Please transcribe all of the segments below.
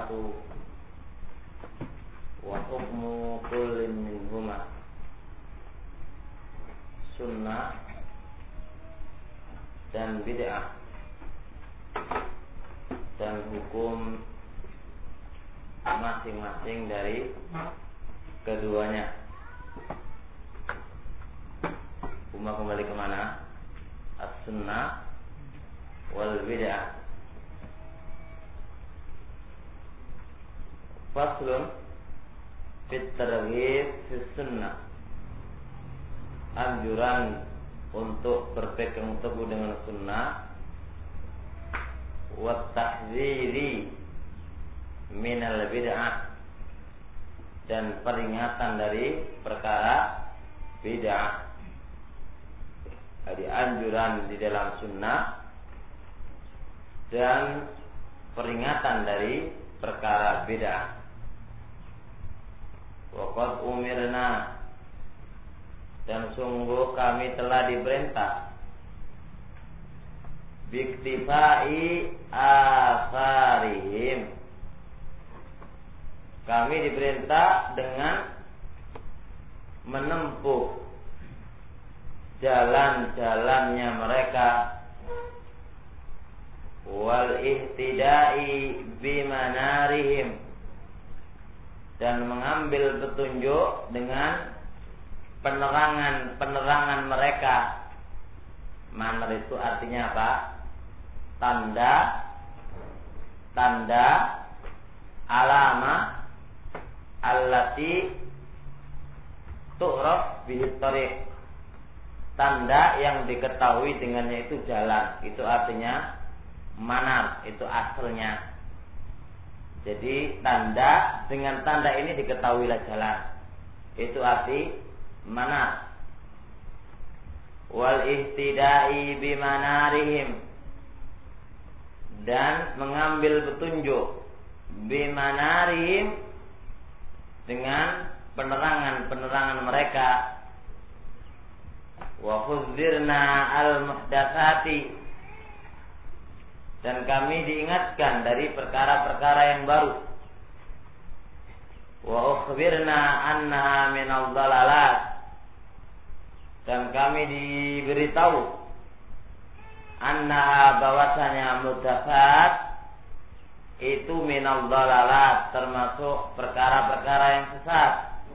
sifatu wa hukmu kullin minhuma sunnah dan bid'ah, dan hukum masing-masing dari keduanya. Umma kembali kemana? As-sunnah wal bid'ah. Faslun fit targhib fi sunnah. Anjuran untuk berpegang teguh dengan sunnah, wa tahdziri minal bid'ah, dan peringatan dari perkara bid'ah. Jadi anjuran di dalam sunnah dan peringatan dari perkara bid'ah. Waqad umirna, dan sungguh kami telah diperintah, biktifai asarihim, kami diperintah dengan menempuh jalan-jalannya mereka, wal ihtidai bimanarihim, dan mengambil petunjuk dengan penerangan mereka. Manar itu artinya apa? Tanda alama allati tu'raf bihi tariq, tanda yang diketahui dengannya itu jalan. Itu artinya manar, itu asalnya. Jadi tanda, dengan tanda ini diketahuilah jalan. Itu arti manar. Wal ihtidai bimanarihim, dan mengambil petunjuk bimanarihim, dengan penerangan mereka. Wa khudzirna al-muhdatsati, dan kami diingatkan dari perkara-perkara yang baru. Wa ukhbirna annaha minal dhalalat, dan kami diberitahu annaha, bahwasanya muhdatsat itu minal dhalalat, termasuk perkara-perkara yang sesat.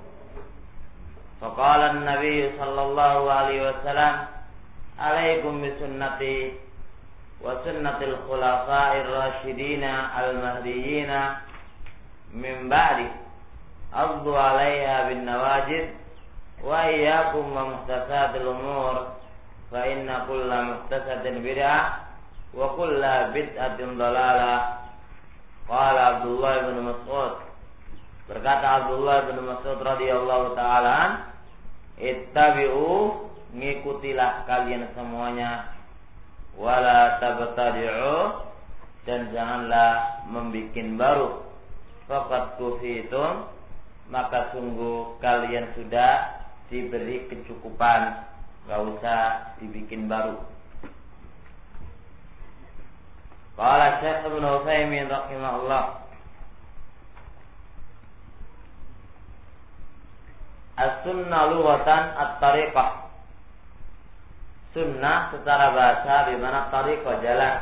Faqala an-nabiy sallallahu alaihi wasallam, alaikum bisunnati wa sunnatil khulafa'ir rasyidina al-mahdiyina min ba'di, addu 'alaiha bin nawajid, wa iyyakum wa muhdatsatil umur, fa inna kulla muhdatsatin bid'ah wa kulla bid'atin dhalalah. Qala Abdullah bin Mas'ud, berkata Abdullah bin Mas'ud radhiyallahu ta'ala, ittabi'u, ngikutilah kalian semuanya, wala tabtadi'u, dan janganlah membikin baru. Faqad kufitum, maka sungguh kalian sudah diberi kecukupan, gak usah dibikin baru. Qala Syekh Ibnu Utsaimin rahimahullah, as-sunnah lughatan at-tariqah, sunnah secara bahasa bimana tariqah, jalan.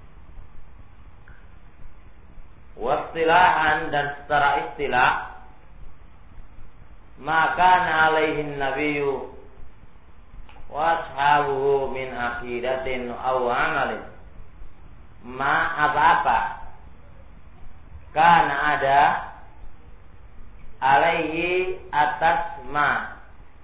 Wastilahan, dan secara istilah, maka alaihin nabiyyu wa ashabuhu min aqidatin aw amalin, apa-apa karena ada alaihi, atas ma,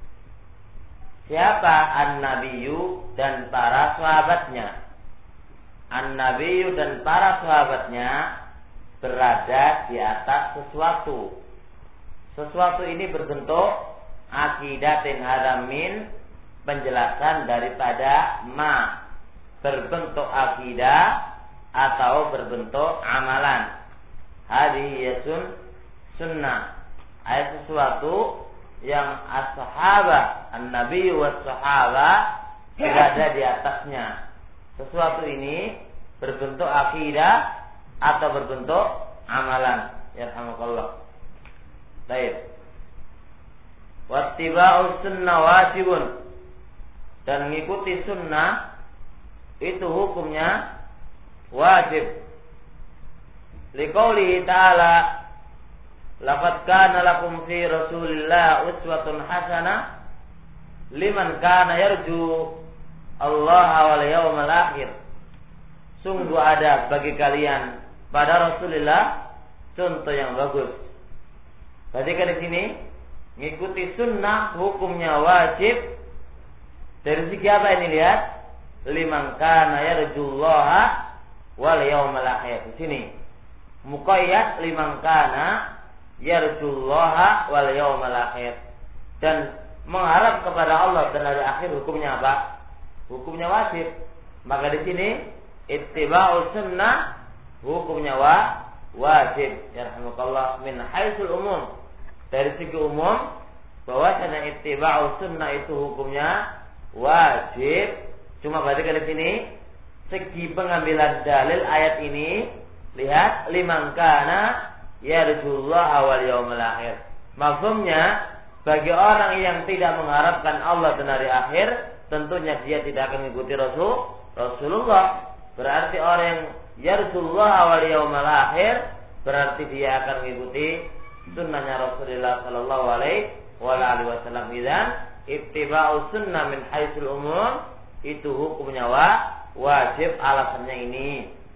siapa an-nabiyyu dan para sahabatnya. An-nabiyyu dan para sahabatnya berada di atas sesuatu. Sesuatu ini berbentuk aqidatin haramin, penjelasan daripada ma, berbentuk akidah atau berbentuk amalan. Hadhihi sunnah, ayat sesuatu yang as-sahabah, an-nabi was sahabah berada di atasnya. Sesuatu ini berbentuk akidah atau berbentuk amalan. yarhamukallah. Baik. Wattiba'us sunnah wajibun, dan mengikuti sunnah itu hukumnya wajib. Liqaulihi ta'ala, laqad kana lakum fi Rasulillah uswatun hasanah liman kana yarju Allah wal yawmal akhir. Sungguh ada bagi kalian pada Rasulullah contoh yang bagus. Perhatikan di sini, mengikuti sunnah hukumnya wajib. Dari segi apa ini, lihat? Liman kana yarjullaha wal yawmal akhir. Di sini muqayyad liman kana yarjullaha wal yawmal akhir. Dan mengharap kepada Allah dan hari akhir hukumnya apa? Hukumnya wajib. Maka di sini ittiba'us sunnah hukumnya wajib. Yarhamukallah, min haitsul umum, dari segi umum bahwasanya ittiba'us sunnah itu hukumnya wajib. Cuma perhatikan di sini segi pengambilan dalil ayat ini, lihat liman kana yarjullaha wal yawmal akhir. Mafhumnya bagi orang yang tidak mengharapkan Allah dan hari akhir, tentunya dia tidak akan mengikuti Rasulullah. Berarti orang yang yarjullaha wal yawmal akhir berarti dia akan mengikuti sunnahnya Rasulullah sallallahu alaihi wasallam. Idzan ittiba'us sunnah min haitsul umum itu hukumnya wajib. Alasannya ini,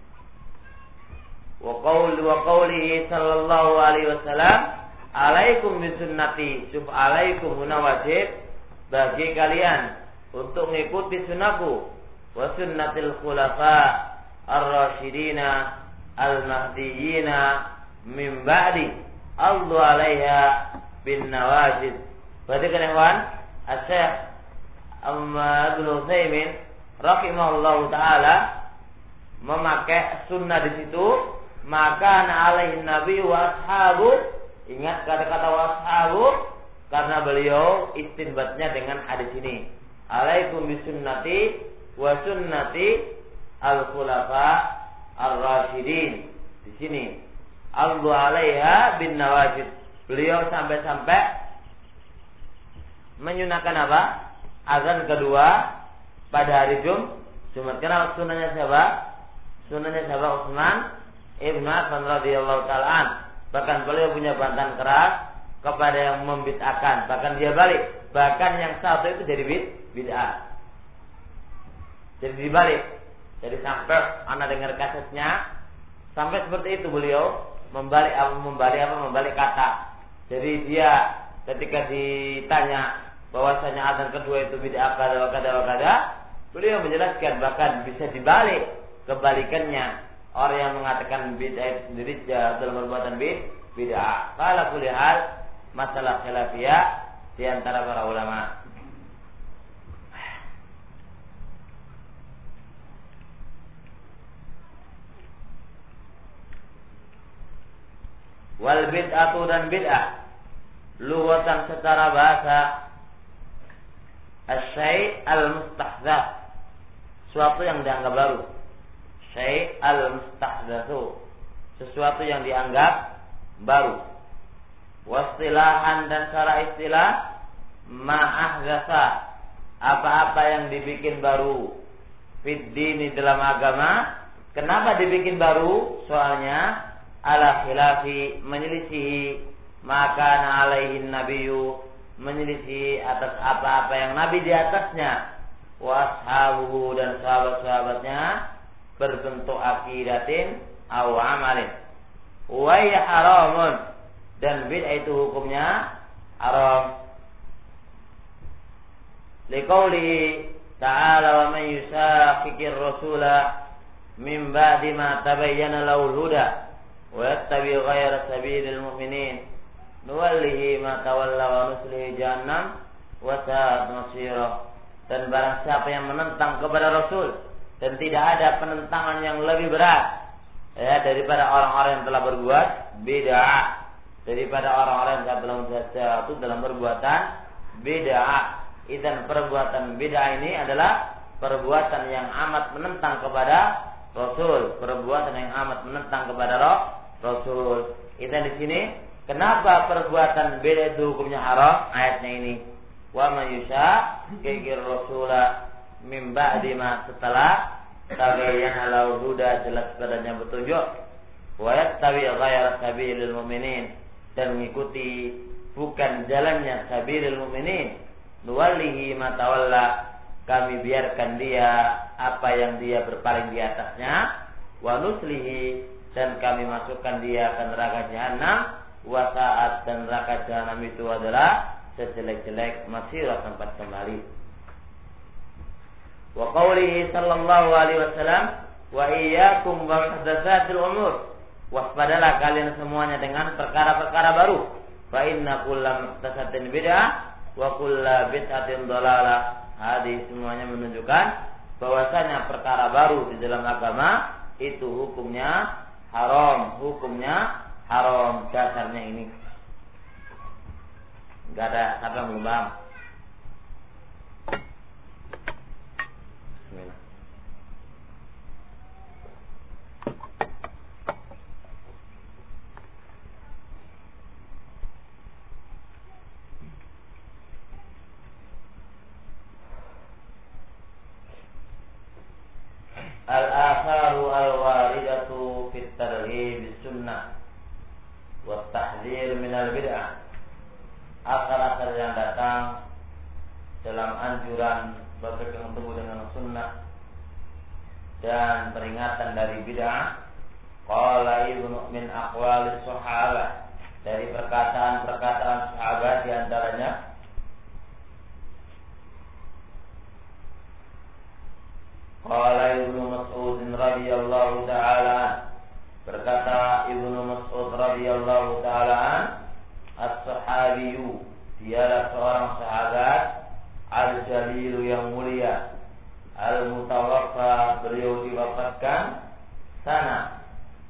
wa qaulihi sallallahu alaihi wasallam, alaikum bisunnati. Syuf alaikum huna wajib bagi kalian untuk mengikuti sunnahku, wa sunnatil khulafa ar-rasyidina al-mahdiyina min ba'di aldu 'alaiha bin nawajid. Perhatikan ya kawan, Asy-Syaikh Ibnu Utsaimin rahimahullahu taala memakai sunnah di situ, maka alaihi nabi wa ashabu. Ingat kata-kata wa ashabu karena beliau istinbatnya dengan hadis ini. Alaikum bisunnati wa sunnati al-khulafa ar-rasyidin. Di sini aldu 'alaiha bin nawajid. Beliau sampai-sampai menyunahkan apa? Azan kedua pada hari Jumat. Kenapa sunahnya siapa? Sunahnya siapa? Utsman Ibn Affan radhiyallahu taala an. Bahkan beliau punya bantahan keras kepada yang membid'ahkan. Bahkan dia balik. Bahkan yang satu itu jadi bid'ah. Jadi dibalik. Jadi sampai anak dengar kasetnya, sampai seperti itu beliau membalik kata. Jadi dia ketika ditanya bahwasanya azan kedua itu bid'ah kada, beliau menjelaskan bahkan bisa dibalik, kebalikannya. Orang yang mengatakan bid'ah itu sendiri dalam perbuatan bid'ah. Qala kulli hal, masalah khilafiyah di antara para ulama. Wal bid'atu, dan bid'ah lughatan secara bahasa asy-syai' al-mustahdzats, sesuatu yang dianggap baru. Syai' al-mustahdzatsu, sesuatu yang dianggap baru. Wastilahan, dan secara istilah ma'ahdzatsa, apa-apa yang dibikin baru. Fid dini, dalam agama. Kenapa dibikin baru? Soalnya ala khilafi, menyelisihi maka alaihin nabiyyu, menyelisih atas apa-apa yang Nabi di atasnya, washabuhu, dan sahabat-sahabatnya, berbentuk akidatin aw amalin. Wa ya haramun, dan bid'ah itu hukumnya haram. Liqaulihi ta'ala, wa man yushaqiqir rasula min ba'di ma tabayyana lahul huda wa yattabi' ghayra sabilil mu'minin nuwallihi ma tawalla wa nuslihi jahannam wa sa'at masira. Dan barang siapa yang menentang kepada Rasul, dan tidak ada penentangan yang lebih berat daripada orang-orang yang telah berbuat bid'ah, daripada orang-orang yang telah jatuh dalam perbuatan bid'ah. Dan perbuatan bid'ah ini adalah perbuatan yang amat menentang kepada Rasul, perbuatan yang amat menentang kepada Rasul. Itu di sini kenapa perbuatan beda itu hukumnya haram? Ayatnya ini. Wa may yusha kikir rasula min ba'di ma setelah tabayyana lahu huda jelas padanya petunjuk. Wa yattabi ghayra sabilil mu'minin dan mengikuti bukan jalannya sabilil mu'minin. Nuwallihi ma tawalla kami biarkan dia apa yang dia berpaling di atasnya. Wa nuslihi dan kami masukkan dia ke neraka jahanam. Wa sa'at dan neraka jahanam itu adalah sejelek-jelek masirah tempat kembali. Wa qawlihi sallallahu alaihi wasallam wa iyyakum wa muhdatsatil umur. Waspadalah kalian semuanya dengan perkara-perkara baru. Fa inna kulla muhdatsatin bid'ah wa kulla bid'atin dhalalah. Hadis semuanya menunjukkan bahwasanya perkara baru di dalam agama itu hukumnya haram, dasarnya ini. Enggak ada siapa yang belum paham. Bismillah. Al-atharu al-waridatu fit targhib bis-sunnah wa tahdhir min al-bid'ah. Akar-akar yang datang dalam anjuran berpegang teguh dengan sunnah dan peringatan dari bid'ah. Qala Ibnu min aqwalis sahabah, dari perkataan-perkataan sahabat di antaranya qala Ibnu Mas'ud radhiyallahu ta'ala, berkata Ibnu Mas'ud radhiyallahu ta'ala, as-sahabiyu, dialah seorang sahabat, al-jalilu yang mulia, al-mutawaffa, beliau diwafatkan sana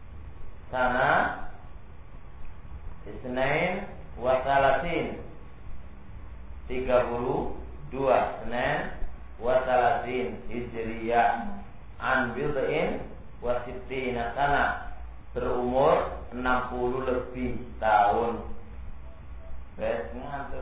Isnain wa salasin, 32 Isnain wa salasin Hijriyah, an bid'in wa sittina sana, berumur 60 lebih tahun. Ngantuk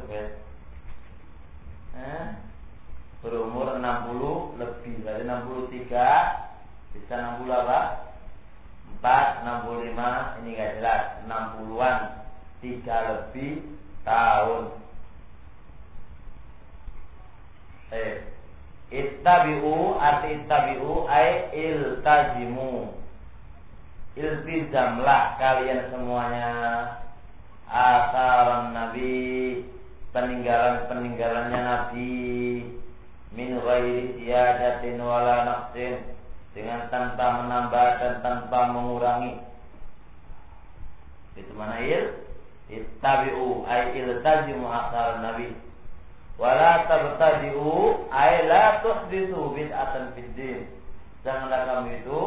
berumur 60 lebih, dari 63 bisa 60 apa? 4, 65, ini gak jelas, 60-an, 3 lebih tahun. Ittabi'u, arti ittabi'u ay iltazimu, iltizamlah kalian semuanya asaran Nabi, peninggalan-peninggalannya Nabi, min ghairi ziyadatin wala naqsin, dengan tanpa menambah dan tanpa mengurangi. Itu mana ittabi'u ay iltazimu asaran Nabi, wala tabtadi'u ay la tuhditsu bid'atan fid din, janganlah kamu itu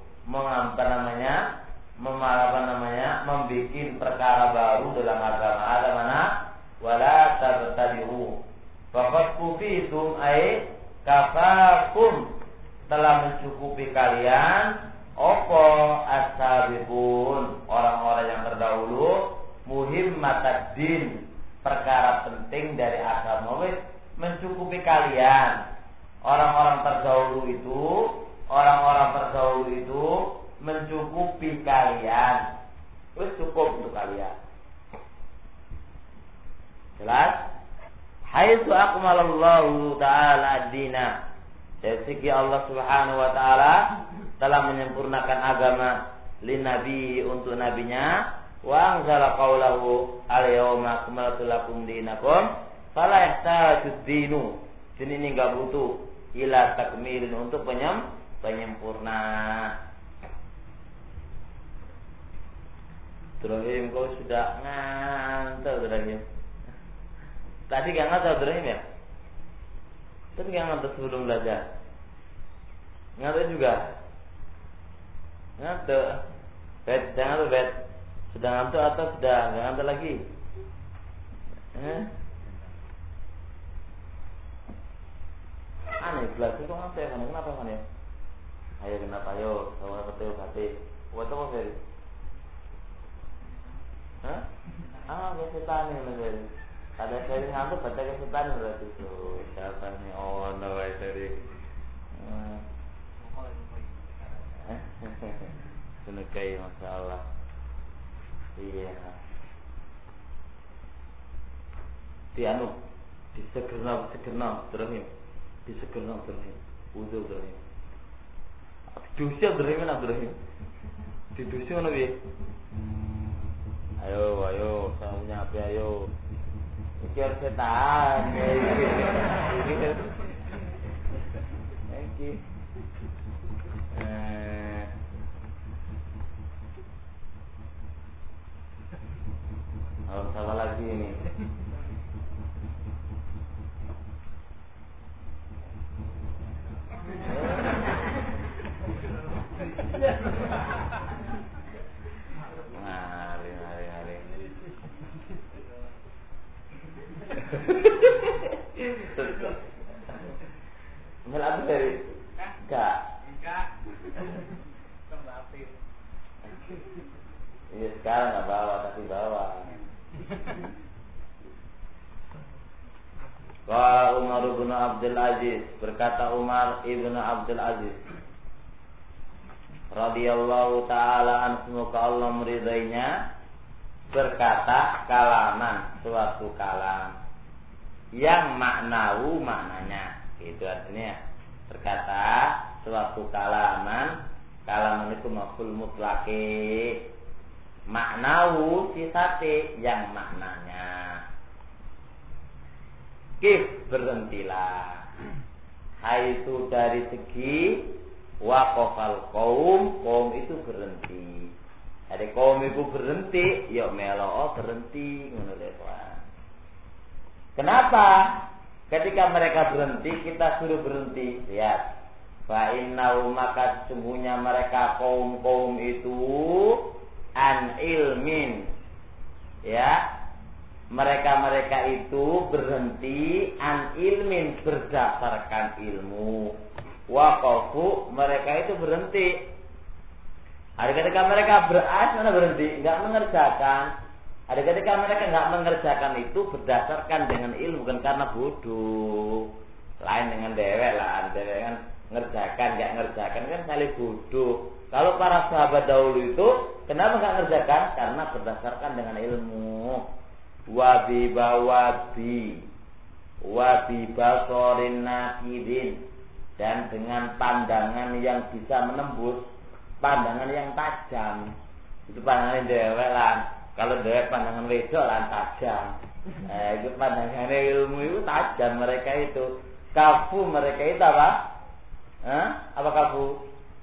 membikin perkara baru dalam agama. Ada mana? Wala tabtadi'u. Faqad kufitum ay kafakum, telah mencukupi kalian opo as-sabiqun, orang-orang yang terdahulu, muhimmatad din, perkara penting dari agama, mencukupi kalian. Orang-orang terdahulu itu mencukupi kalian. Cukup untuk kalian. Jelas? Haitsu akmalallahu ta'ala ad-dina, dari segi Allah Subhanahu wa taala telah menyempurnakan agama lin-nabi, untuk nabinya, wa anzala qaulahu al-yauma akmaltu lakum dinakum fala yahtajud dinu, din ini enggak butuh ila takmilin, untuk penyempurna. Ibrahim, kau sudah ngantuk Ibrahim. Tadi gak ngantuk Ibrahim ya? Tadi gak ngantuk sebelum belajar? Ngantuk juga? Ngantuk. Jangan tuh Bet. Sudah ngantuk atau sudah gak ngantuk lagi? Aneh, belajar kok ngantuk ya? Kenapa kan ya? Ayo kenapa? Ayo, sama betul hati. Buat apa Fer? Hah? Kesutan ini. Ada sering ngantuk baca kesutan berarti tuh. Siapa nih? Oh, no dari. Sunukai masalah. Iya. Disegerna terus. Disegerna terus. Udah terus. Diusir terus mana terus. Diusir mana bi? Ayo, saya punya apa ayo. Ikir setan. Iki. Salah lagi ini. Mari. Melatu dari enggak. Iya sekarang nggak bawa tapi bawa. Qala Umar bin Abdul Aziz, berkata Umar ibn Abdul Aziz radhiyallahu taala anhu, semoga Allah meridainya, berkata kalaman, suatu kalam yang maknawu maknanya, itu artinya berkata suatu kalaman itu maf'ul mutlaqi, maknawu sifate yang maknanya. Kif berhentilah, haitsu dari segi waqafal kaum itu berhenti. Ada kaum itu berhenti, ya melo berhenti ngono lho. Kenapa? Ketika mereka berhenti, kita suruh berhenti. Lihat. Fa innahu, maka sesungguhnya mereka kaum itu an ilmin. Ya. Mereka itu berhenti an ilmin, berdasarkan ilmu. Waqafu, mereka itu berhenti. Ada ketika mereka mana berhenti, enggak mengerjakan. Ada ketika mereka enggak mengerjakan itu berdasarkan dengan ilmu, bukan karena bodoh. Lain dengan dewek lah, dewek kan ngerjakan, enggak ngerjakan kan saling bodoh. Kalau para sahabat dahulu itu kenapa enggak ngerjakan? Karena berdasarkan dengan ilmu. Wabi basorin nakidin, dan dengan pandangan yang bisa menembus, pandangan yang tajam. Itu pandangan dewek lah. Kalau dewek pandangan wedok lah tajam. Itu pandangannya ilmu itu tajam mereka itu. Kafu mereka itu apa? Apa kafu?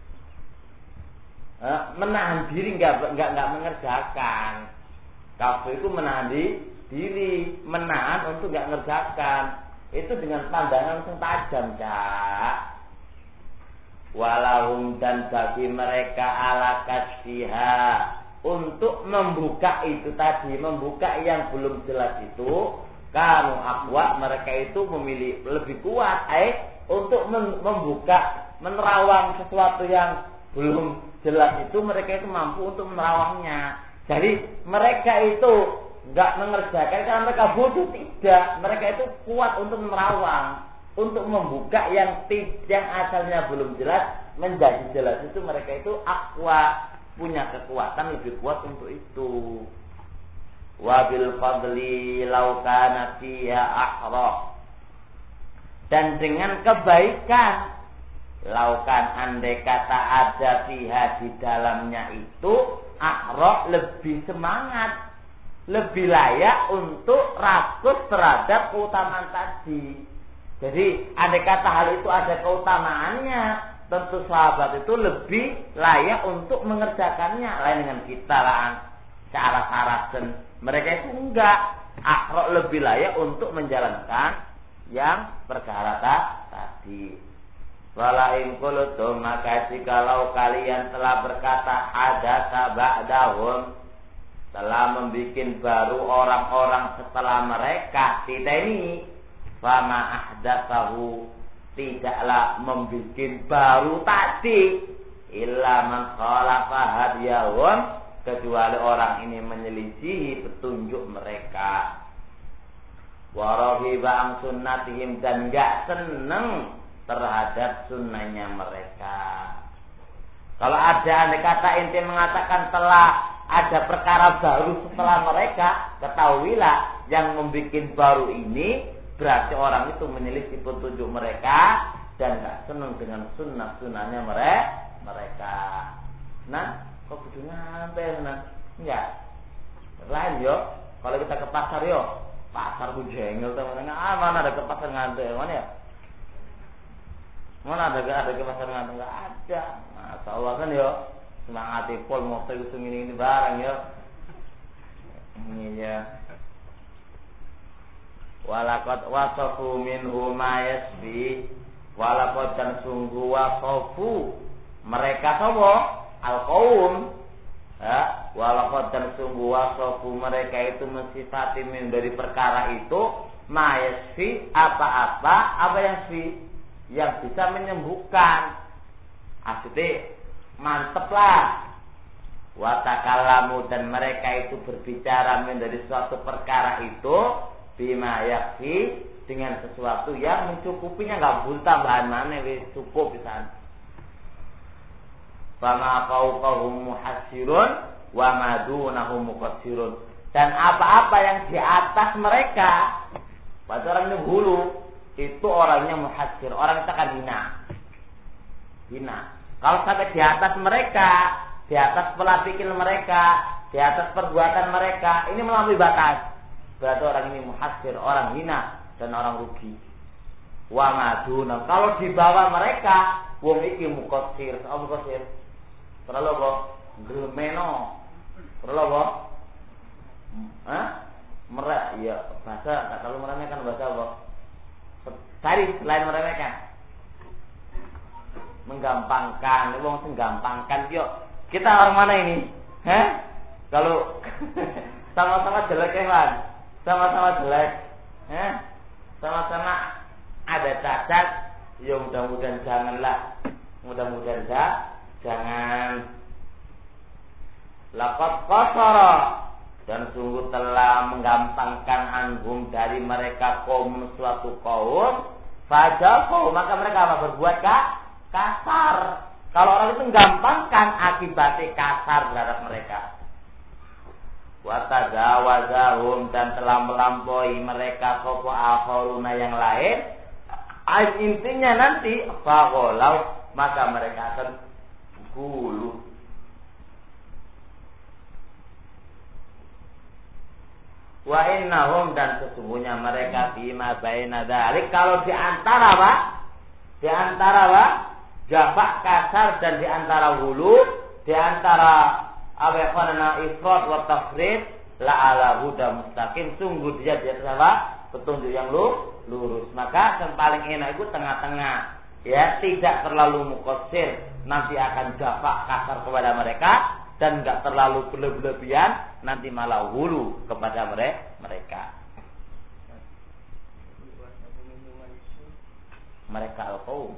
Menahan diri, enggak mengerjakan. Kafu itu menahan diri, menahan untuk enggak mengerjakan. Itu dengan pandangan yang tajam, Cak. Walahum, dan bagi mereka ala kasfiha, untuk membuka itu tadi, membuka yang belum jelas itu, kanu aqwa, mereka itu memilih lebih kuat, untuk membuka, menerawang sesuatu yang belum jelas itu, mereka itu mampu untuk menerawangnya. Jadi mereka itu enggak mengerjakan karena mereka bodoh, tidak. Mereka itu kuat untuk menerawang, untuk membuka yang asalnya belum jelas menjadi jelas, itu mereka itu aqwa, punya kekuatan lebih kuat untuk itu. Wabil fadli law kana fiha ahra, dan dengan kebaikan, laukan andai kata ada fiha di dalamnya itu ahra, lebih semangat, lebih layak untuk rakus terhadap keutamaan tadi. Jadi andai kata hal itu ada keutamaannya, tentu sahabat itu lebih layak untuk mengerjakannya. Lain dengan kita lah, syarat-syarat, mereka itu enggak. Akhra lebih layak untuk menjalankan yang persyaratan tadi. Walain qultum, maka jikalau kalian telah berkata hadatsa ba'dahum, telah membikin baru orang-orang setelah mereka, kita ini fama ahdatsahu, tidaklah membikin baru tadi illa man khalafa hadiyahum, kecuali orang ini menyelisihi petunjuk mereka. Wa raghiba an sunnatihim, dan enggak seneng terhadap sunnahnya mereka. Kalau ada andai kata ente mengatakan telah ada perkara baru setelah mereka, ketahuilah yang membuat baru ini berarti orang itu menyelisih petunjuk mereka dan enggak seneng dengan sunnah-sunnahnya mereka. Nah, kok kudu ngantai nah? Enggak. Lain yo. Kalau kita ke pasar yo, pasar ku jengkel teman-teman. Mana ada ke pasar ngantai? Mana ya? Mana ada ke pasar ngantai? Enggak ada. Nah, Allah kan yo. Semangat pol mau itu ini barang yo. Ini ya. Walaqad wasafu minhu ma yasbi, walaqad dan sungguh wasafu mereka sapa al-qaum, ya, walaqad dan sungguh wasafu mereka itu mensifati min dari perkara itu ma yasbi, apa yang bisa menyembuhkan. Maksudnya mantep lah. Watakallamu, dan mereka itu berbicara dari suatu perkara itu bima yakfi, dengan sesuatu yang mencukupinya, nggak butuh tambahan mana, wis cukup pisan. Fama fawqahum muhassirun wa ma dunahum muqassirun, dan apa-apa yang di atas mereka, pada orang yang hulu itu orangnya muhassir, orang itu kan hina. Kalau sampai di atas mereka, di atas pola pikir mereka, di atas perbuatan mereka, ini melampaui batas, berarti orang ini muhassir, orang hina dan orang rugi. Wa maduna, kalau di bawah mereka, wong iki muqassir. Apa muqassir? Terlalu apa? Gremeno. Terlalu apa? Merek, ya bahasa, tak terlalu meremehkan, bahasa apa? Tadi selain meremehkan, menggampangkan, wong sing gampangkan. Yuk, kita orang mana ini? Kalau sama-sama jelek kan? Sama-sama jelek, sama-sama ada cacat, ya mudah-mudahan janganlah, mudah-mudahan jangan. Laqad qasara, dan sungguh telah menggampangkan anhum dari mereka kaum, suatu kaum, fajafu, maka mereka apa? Berbuat kasar. Kalau orang itu menggampangkan, akibatnya kasar terhadap mereka. Watazawazahum, dan telah melampaui mereka sopo akharuna yang lain. Intinya nanti fagholau, maka mereka akan gulu. Wa innahum, dan sesungguhnya mereka bima baina dzalik, kalau di antara apa? Di antara apa? Jafak kasar, dan di antara hulu, di antara awaqana ifrat wa tafrid, la ala huda mustaqim, sungguh dia di atas apa? Petunjuk yang lurus. Maka yang paling enak itu tengah-tengah, ya, tidak terlalu muqassir, nanti akan jafak kasar kepada mereka, dan enggak terlalu berlebihan, nanti malah hulu kepada mereka. Mereka al-qaum.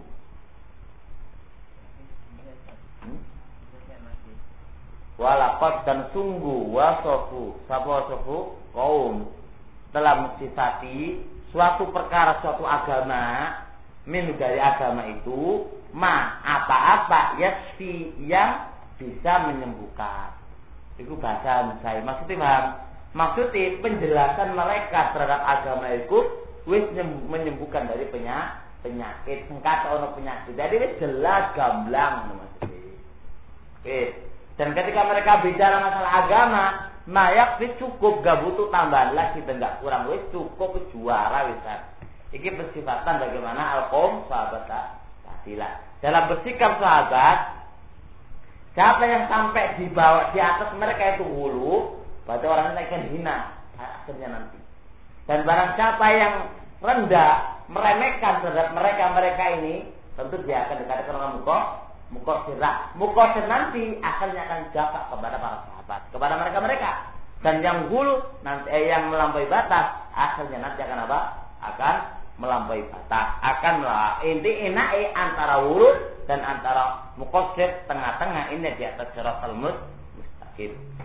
Walaqad, dan sungguh wasofu, sapa wasofu kaum, telah mensifati suatu perkara, suatu agama, min dari agama itu, ma apa-apa yasfi, yang bisa menyembuhkan. Itu bahasa saya. Maksudnya paham? Maksudnya penjelasan mereka terhadap agama itu wis menyembuhkan dari penyakit, sengkata ono penyakit. Jadi wis jelas gamblang maksudnya. Dan ketika mereka bicara masalah agama, mayak wis cukup, gak butuh tambahan lagi, dan gak kurang, wis cukup, juara wisan. Ini persifatan bagaimana al-qaum sahabat tadilah. Dalam bersikap sahabat, siapa yang sampai di bawah, di atas mereka itu hulu, berarti orang itu akan hina akhirnya nanti. Dan barang siapa yang rendah, meremehkan terhadap mereka ini, tentu dia akan dikatakan orang muqassir nanti akhirnya akan jafak kepada para sahabat, kepada mereka. Dan yang hulu nanti yang melampaui batas, akhirnya nanti akan apa? Akan melampaui batas, akan inti enake antara hulu dan antara muqassir, tengah-tengah, ini di atas siratal mustaqim.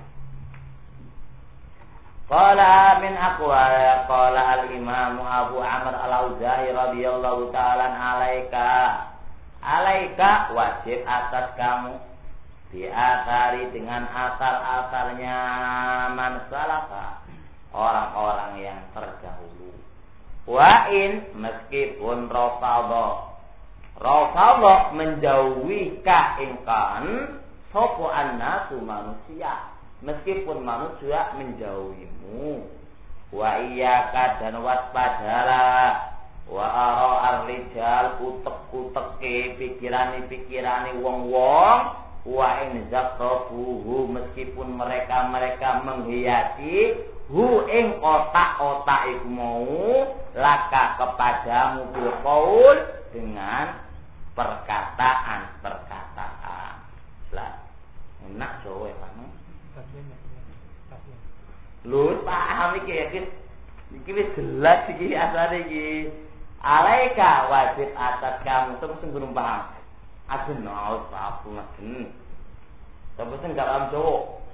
Qala min aqwal qala al-Imam Abu Amr al-Auza'i radhiyallahu ta'ala alaika wajib atas kamu diathari dengan asar-asarnya man salafa orang-orang yang terdahulu. Wa in meskipun rafadha menjauhi ka ingkan sapa annasu manusia, meskipun manusia menjauhimu. Wa iyyaka dan waspadalah wa ara ar-rijal utek-uteke pikirane wong-wong wa in zaqrafuhu meskipun mereka menghiasi hu ing otak-otak iku mau laka kepadamu bil qaul dengan perkataan. Lah enak Jawa kamu. Lho paham iki wis jelas iki asale iki. Alaika wajib atas kamu terus belum paham. Aduh naos aku ngaten. Tapi enggak paham Jawa.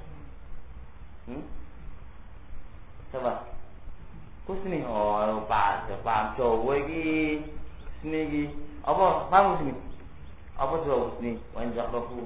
Coba. Kusni paham Jawa iki. Sini iki. Apa paham sini? Apa Jawa sini? Wanjak loku.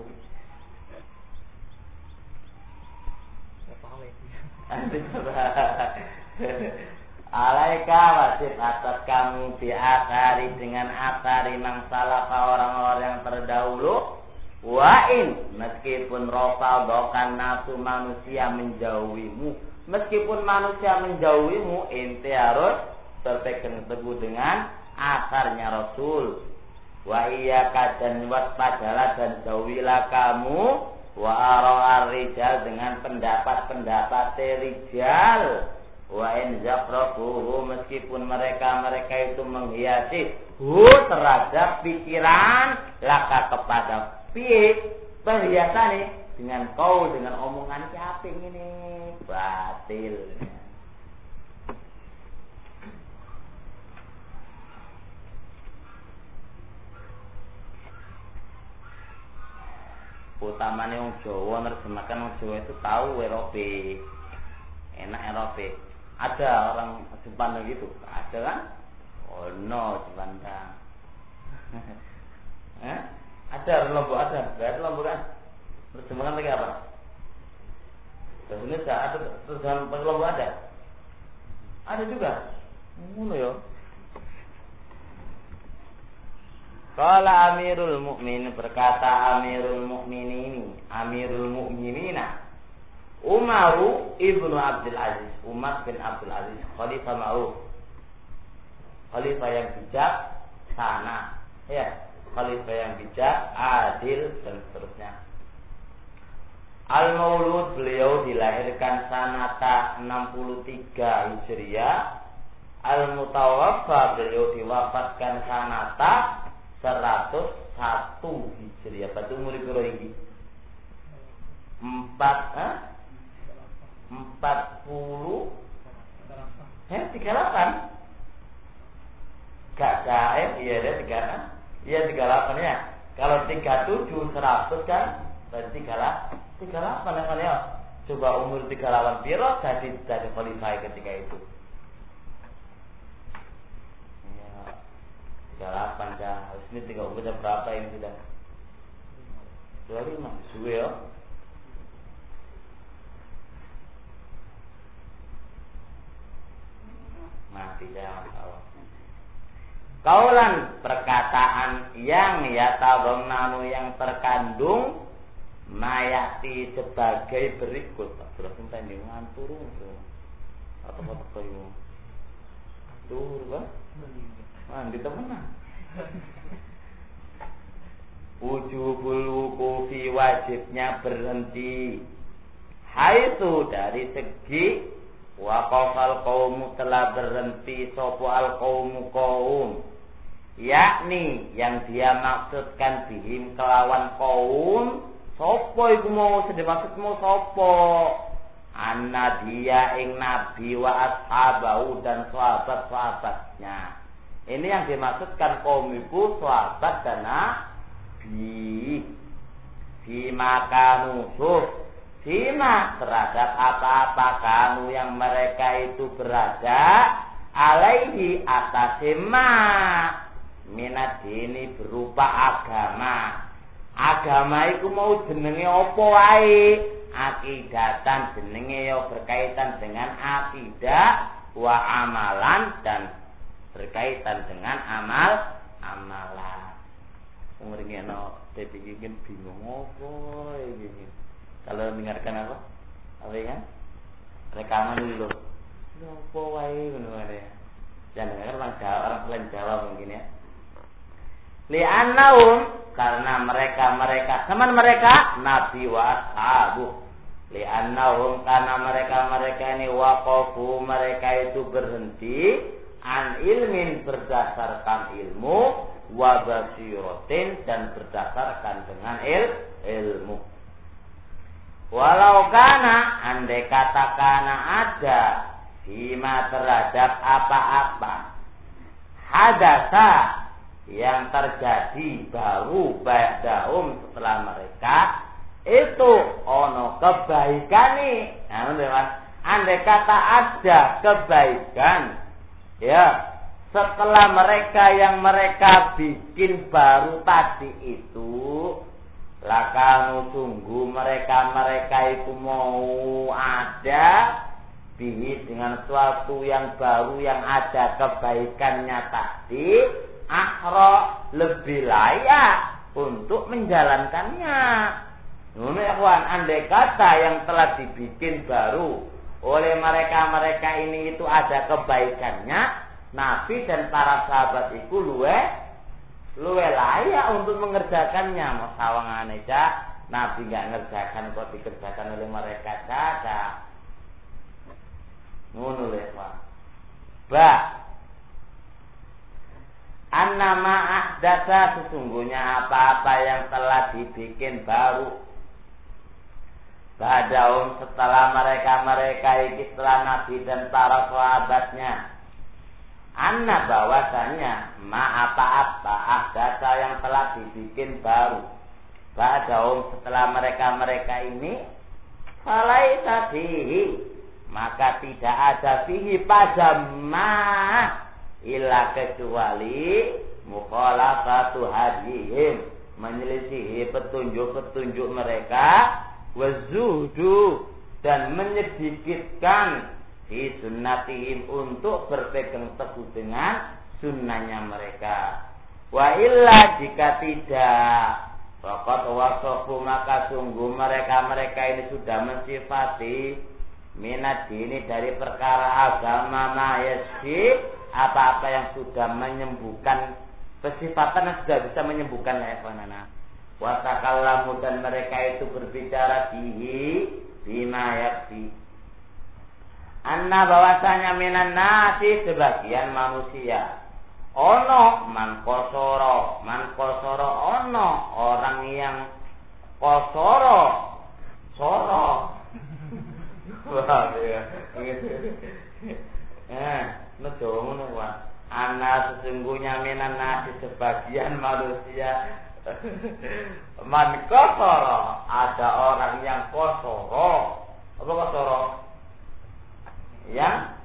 Alaika wajib atas kamu diathari dengan athari man salafa orang-orang yang terdahulu. Wa'in meskipun rafadhakan nafsu manusia menjauhimu, meskipun manusia menjauhimu, ente harus berpegang teguh dengan atharnya Rasul. Wa iyyaka dan waspadalah dan jauhilah kamu wa ara rijal dengan pendapat rijal. Wa in zaqrafuhu meskipun mereka itu menghiasi terhadap pikiran laka kepada piye perhiasane dengan kau dengan omongan caping ini batil. Utamanya wong Jawa nerjemahkan wong Jawa itu tahu Eropa. Enak Eropa. Ada orang Jepang gitu, ada kan? Oh no, Jepang. Ada Lombok ada, nggak ada Lombok kan? Terjemahan lagi apa? Bahasa Indonesia ada terjemahan bahasa Lombok ada? Ada juga. Ngono yo. Qala Amirul Mukminin berkata Amirul Mukminina Umaru ibnu Abdul Aziz, Umar bin Abdul Aziz, Khalifah Ma'ruf, Khalifah yang bijak, sana, ya, Khalifah yang bijak, adil dan seterusnya. Al-Maulud beliau dilahirkan sanata 63 Hijriah. Al-Mutawaffa beliau diwafatkan sanata 101 Hijriah. Berarti umur piro iki? 38 gak gaib iya deh 38 ya. Kalau 37 100 kan berarti 38 ya. Coba umur 38 piro jadi khalifah ketika itu ya 38 dah. Ini 3 umur berapa ini sudah 25 suwe ya. Mati jangan Allah. Kaulan perkataan yang yatabamnanu yang terkandung mayati sebagai berikut. Terus entah ini nganturun tuh. Apa kayu? Tur kan? Mandi temenan. Wujubul wuqufi wajibnya berhenti. Haitsu dari segi waqafal qaumu telah berhenti sopo al qaum yakni yang dia maksudkan bihim kelawan kaum sopo iku mau sedhe maksudmu sopo anna dia ing nabi wa ashabahu dan sahabat-sahabatnya. Ini yang dimaksudkan kaum itu sahabat dan nabi fi makanu Fima terhadap apa-apa kamu yang mereka itu berada alaihi atas minat ini berupa agama. Agama itu mau jenenge apa wae, akidatan jenenge yo berkaitan dengan akidah wa amalan dan berkaitan dengan amalan. Ngringeno dadi bingung opo iki. Kalau mendengarkan apa? Apa kan? Rekaman dulu. Apa wae ngono ya. Jangan dengar orang selain Jawa mungkin ya. Li'annahum karena mereka teman mereka nabi wa ashabu. Li'annahum karena mereka ini waqafu, mereka itu berhenti an ilmin berdasarkan ilmu wa basiratin dan berdasarkan dengan ilmu. Walau kana andai katakana ada fima terhadap apa-apa hadasa yang terjadi baru ba'dahum setelah mereka itu ono kebaikan nih. Nah, andai kata ada kebaikan ya setelah mereka yang mereka bikin baru tadi itu, lakanu sungguh mereka itu mau ada bihi dengan suatu yang baru yang ada kebaikannya tadi, akhra lebih layak untuk menjalankannya. Nuno ya kawan, andai kata yang telah dibikin baru oleh mereka ini itu ada kebaikannya, Nabi dan para sahabat itu luwe layak untuk mengerjakannya. Mau sawangan aja Nabi nggak ngerjakan kok dikerjakan oleh mereka saja. Ngono lho Pak. Ba annama ahdasa sesungguhnya apa-apa yang telah dibikin baru ba'dahum setelah mereka ini setelah Nabi dan para sahabatnya, anna bahwasanya apa-apa ahdasa yang telah dibikin baru ba'dahum setelah mereka ini falaisa fihi maka tidak ada fihi pada illa kecuali mukhalafatu hadihim menyelisihi petunjuk mereka wazuhdu dan menyedikitkan fi sunnatihim untuk berpegang teguh dengan sunnahnya mereka. Wa illa jika tidak faqad wasafu maka sungguh mereka ini sudah mensifati minat dini dari perkara agama mayasyi apa-apa yang sudah menyembuhkan pesifatan yang sudah bisa menyembuhkan lefanana. Watakallamu dan mereka itu berbicara bihi bima yakfi. Anna bahwasanya minan nasi sebagian manusia ono man kosoro ono orang yang kosoro wah ya Nojo ngono wae. Ana sesungguhnya minan nasi sebagian manusia man kosoro ada orang yang kosoro. Apa kosoro? Yang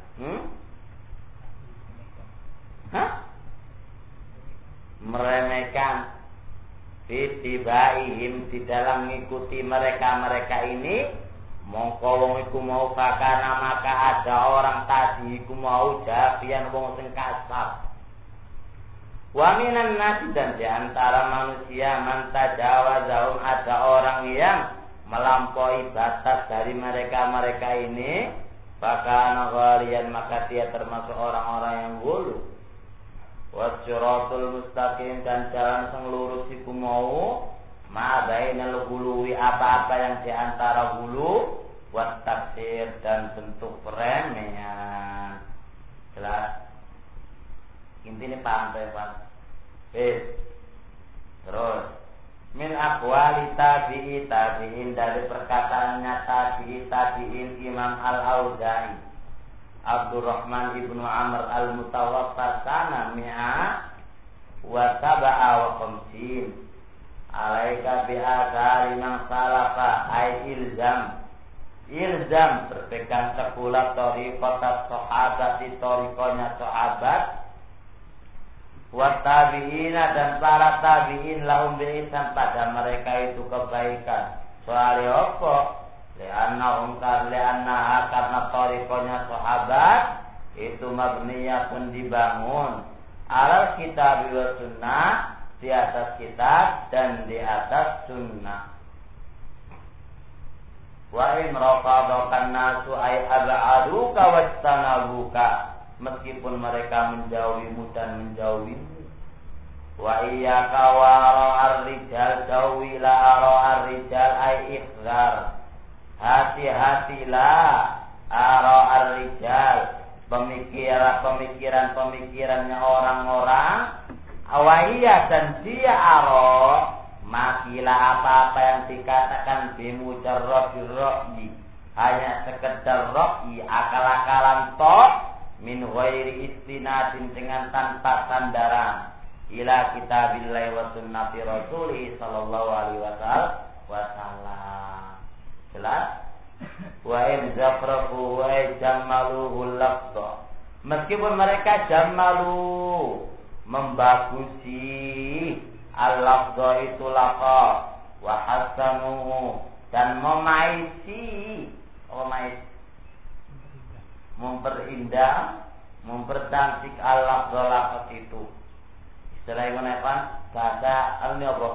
meremehkan fitibaihim di dalam mengikuti mereka ini. Mongko wong iku mau kakana maka ada orang tadi iku mau jabian wong sing kasar. Wa minan nasi dan di antara manusia man tajawazahum ada orang yang melampaui batas dari mereka ini, fakana ghaliyan maka dia termasuk orang-orang yang gulu. Wassiratul mustaqim dan jalan sing lurus iku mau ma bainal guluwi apa-apa yang di antara gulu wat tafsir dan bentuk peremehan. Jelas? Intinya paham Pak? Terus min aqwali tabi'in dari perkataannya tabi'in Imam Al-Auza'i Abdurrahman ibnu Amr al-Mutawaffar sana mi'a wa sab'a wa khamsin alaika bi'adari man salafa ay ilzam ilzam berpegang teguhlah thariqat sahabat di thariqahnya sahabat wa tabi'ina dan para tabi'in lahum bi ihsan pada mereka itu kebaikan. Soalnya apa? Lianna karena thariqahnya sahabat itu mabniyatun dibangun alal kitab wa sunnah, di atas kitab dan di atas sunnah. Wa in rafadakan nasu ay ab'aduka wastanabuka, meskipun mereka menjauhimu dan menjauhimu. Wa iyyaka wa ra'ar rijal jauhilah ra'ar rijal ay ikhzar, hati-hatilah ra'ar rijal, pemikirannya orang-orang. Awaiya dan dia makilah apa-apa yang dikatakan bimujarrad ra'yi, hanya sekedar ra'yi, akal-akalan tok, min ghairi istinadin dengan tanpa sandaran, ila kitabillahi wa sunnati rasulih sallallahu alaihi wasallam. Jelas? Wa in zafrafu wa jammaluhu lafdha, meskipun mereka jammalu membagusi al-lafdha itu lafaz, wa hasanu dan memaisi, memperindah, mempercantik al-lafdha lafaz itu. Istilah yang menekan bahasa ini apa?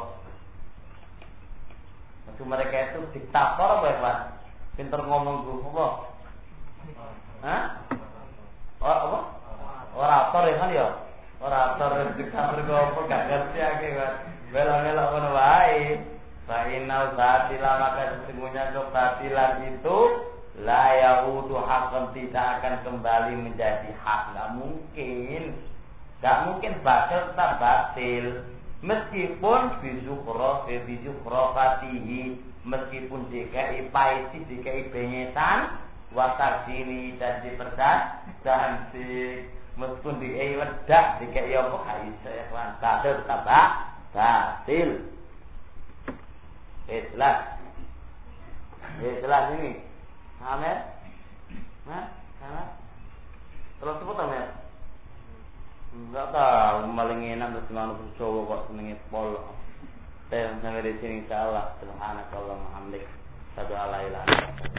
Itu mereka itu diktator apa ya Pak? Pinter ngomong gue apa? Hah? Apa? Orator ya kan ya? Orator diktator gue apa? Gak ngerti ya kan? Bela-bela ngono wae. Fa inna batila, maka sesungguhnya kebatilan itu la yaudu haqqan, tidak akan kembali menjadi hak. Gak mungkin batil tetap batil. Meskipun bizukhrafatihi, meskipun DKI paisi, DKI bengetan, watakdini dan dipercantik, meskipun DKI wedak, DKI apa kaisa ya kan, batil tetap batil. Jelas ini. Amin. Nah, terus sebut amin. Enggak tahu, paling enak terus ngono cowok kok senenge pol. Sampai di sini insyaallah. Subhanakallahumma hamdik. Asyhadu an la ilaha illa anta